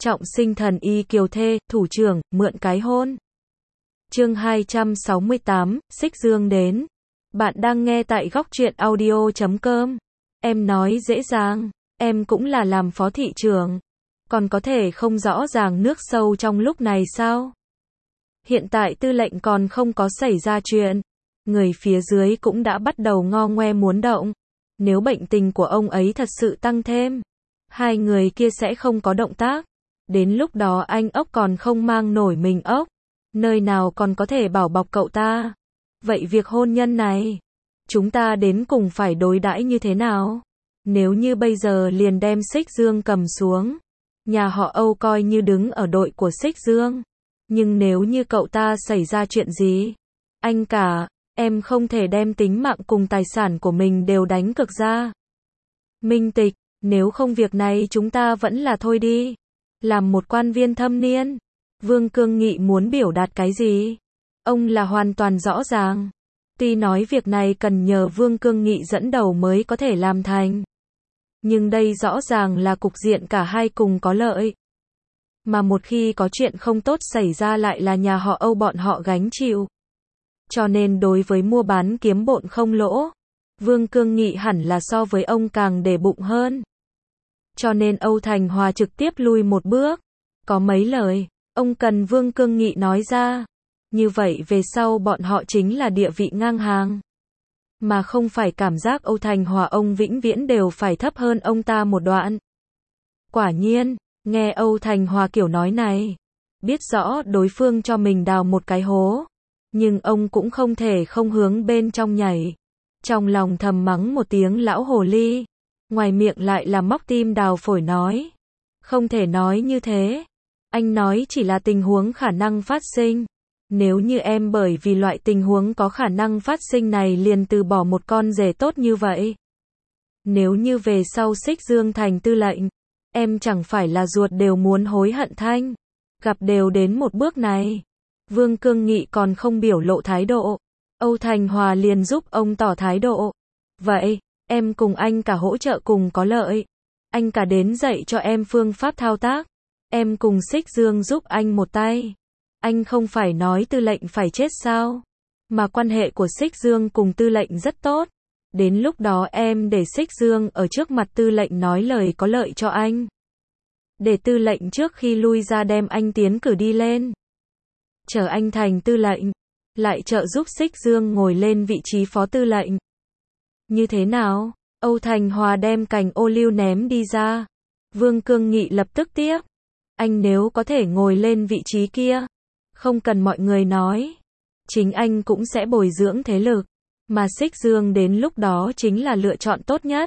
Trọng sinh thần y kiều thê, thủ trưởng, mượn cái hôn. Chương 268, Xích Dương đến. Bạn đang nghe tại góc truyện audio.com. Em nói dễ dàng, em cũng là làm phó thị trưởng. Còn có thể không rõ ràng nước sâu trong lúc này sao? Hiện tại tư lệnh còn không có xảy ra chuyện. Người phía dưới cũng đã bắt đầu ngo ngoe muốn động. Nếu bệnh tình của ông ấy thật sự tăng thêm, hai người kia sẽ không có động tác. Đến lúc đó anh ốc còn không mang nổi mình ốc. Nơi nào còn có thể bảo bọc cậu ta. Vậy việc hôn nhân này, chúng ta đến cùng phải đối đãi như thế nào? Nếu như bây giờ liền đem Xích Dương cầm xuống, nhà họ Âu coi như đứng ở đội của Xích Dương. Nhưng nếu như cậu ta xảy ra chuyện gì, anh cả, em không thể đem tính mạng cùng tài sản của mình đều đánh cược ra. Minh Tịch, nếu không việc này chúng ta vẫn là thôi đi. Làm một quan viên thâm niên, Vương Cương Nghị muốn biểu đạt cái gì? Ông là hoàn toàn rõ ràng. Tuy nói việc này cần nhờ Vương Cương Nghị dẫn đầu mới có thể làm thành. Nhưng đây rõ ràng là cục diện cả hai cùng có lợi. Mà một khi có chuyện không tốt xảy ra lại là nhà họ Âu bọn họ gánh chịu. Cho nên đối với mua bán kiếm bộn không lỗ, Vương Cương Nghị hẳn là so với ông càng để bụng hơn. Cho nên Âu Thành Hòa trực tiếp lui một bước. Có mấy lời, ông cần Vương Cương Nghị nói ra. Như vậy về sau bọn họ chính là địa vị ngang hàng. Mà không phải cảm giác Âu Thành Hòa ông vĩnh viễn đều phải thấp hơn ông ta một đoạn. Quả nhiên, nghe Âu Thành Hòa kiểu nói này, biết rõ đối phương cho mình đào một cái hố. Nhưng ông cũng không thể không hướng bên trong nhảy. Trong lòng thầm mắng một tiếng lão hồ ly. Ngoài miệng lại là móc tim đào phổi nói. Không thể nói như thế. Anh nói chỉ là tình huống khả năng phát sinh. Nếu như em bởi vì loại tình huống có khả năng phát sinh này liền từ bỏ một con rể tốt như vậy. Nếu như về sau Xích Dương thành tư lệnh, em chẳng phải là ruột đều muốn hối hận thanh. Gặp đều đến một bước này. Vương Cương Nghị còn không biểu lộ thái độ. Âu Thành Hòa liền giúp ông tỏ thái độ. Vậy, em cùng anh cả hỗ trợ cùng có lợi. Anh cả đến dạy cho em phương pháp thao tác. Em cùng Xích Dương giúp anh một tay. Anh không phải nói tư lệnh phải chết sao? Mà quan hệ của Xích Dương cùng tư lệnh rất tốt. Đến lúc đó em để Xích Dương ở trước mặt tư lệnh nói lời có lợi cho anh. Để tư lệnh trước khi lui ra đem anh tiến cử đi lên. Chờ anh thành tư lệnh, lại trợ giúp Xích Dương ngồi lên vị trí phó tư lệnh. Như thế nào? Âu Thành Hòa đem cành ô liu ném đi ra. Vương Cương Nghị lập tức tiếp. Anh nếu có thể ngồi lên vị trí kia, không cần mọi người nói, chính anh cũng sẽ bồi dưỡng thế lực, mà Xích Dương đến lúc đó chính là lựa chọn tốt nhất.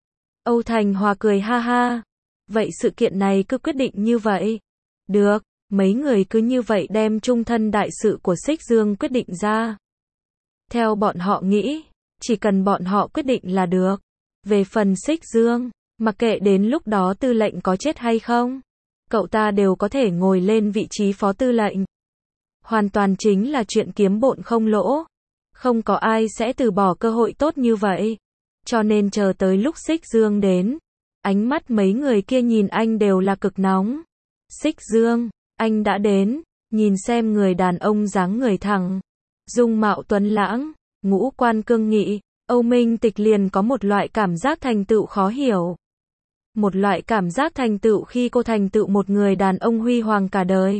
Âu Thành Hòa cười ha ha. Vậy sự kiện này cứ quyết định như vậy. Được, mấy người cứ như vậy đem trung thân đại sự của Xích Dương quyết định ra. Theo bọn họ nghĩ, chỉ cần bọn họ quyết định là được. Về phần Xích Dương, mặc kệ đến lúc đó tư lệnh có chết hay không, cậu ta đều có thể ngồi lên vị trí phó tư lệnh. Hoàn toàn chính là chuyện kiếm bộn không lỗ. Không có ai sẽ từ bỏ cơ hội tốt như vậy. Cho nên chờ tới lúc Xích Dương đến, ánh mắt mấy người kia nhìn anh đều là cực nóng. Xích Dương, anh đã đến, nhìn xem người đàn ông dáng người thẳng, dung mạo tuấn lãng, ngũ quan cương nghị, Âu Minh Tịch liền có một loại cảm giác thành tựu khó hiểu. Một loại cảm giác thành tựu khi cô thành tựu một người đàn ông huy hoàng cả đời.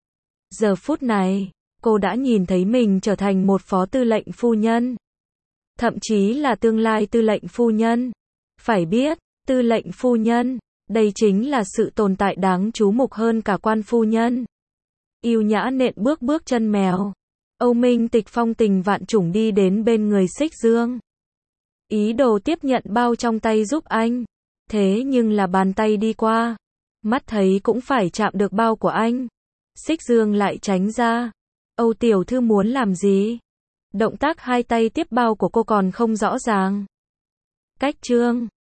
Giờ phút này, cô đã nhìn thấy mình trở thành một phó tư lệnh phu nhân. Thậm chí là tương lai tư lệnh phu nhân. Phải biết, tư lệnh phu nhân, đây chính là sự tồn tại đáng chú mục hơn cả quan phu nhân. Yêu nhã nện bước bước chân mèo. Âu Minh Tịch phong tình vạn trùng đi đến bên người Xích Dương. Ý đồ tiếp nhận bao trong tay giúp anh. Thế nhưng là bàn tay đi qua, mắt thấy cũng phải chạm được bao của anh. Xích Dương lại tránh ra. Âu tiểu thư muốn làm gì? Động tác hai tay tiếp bao của cô còn không rõ ràng. Cách chương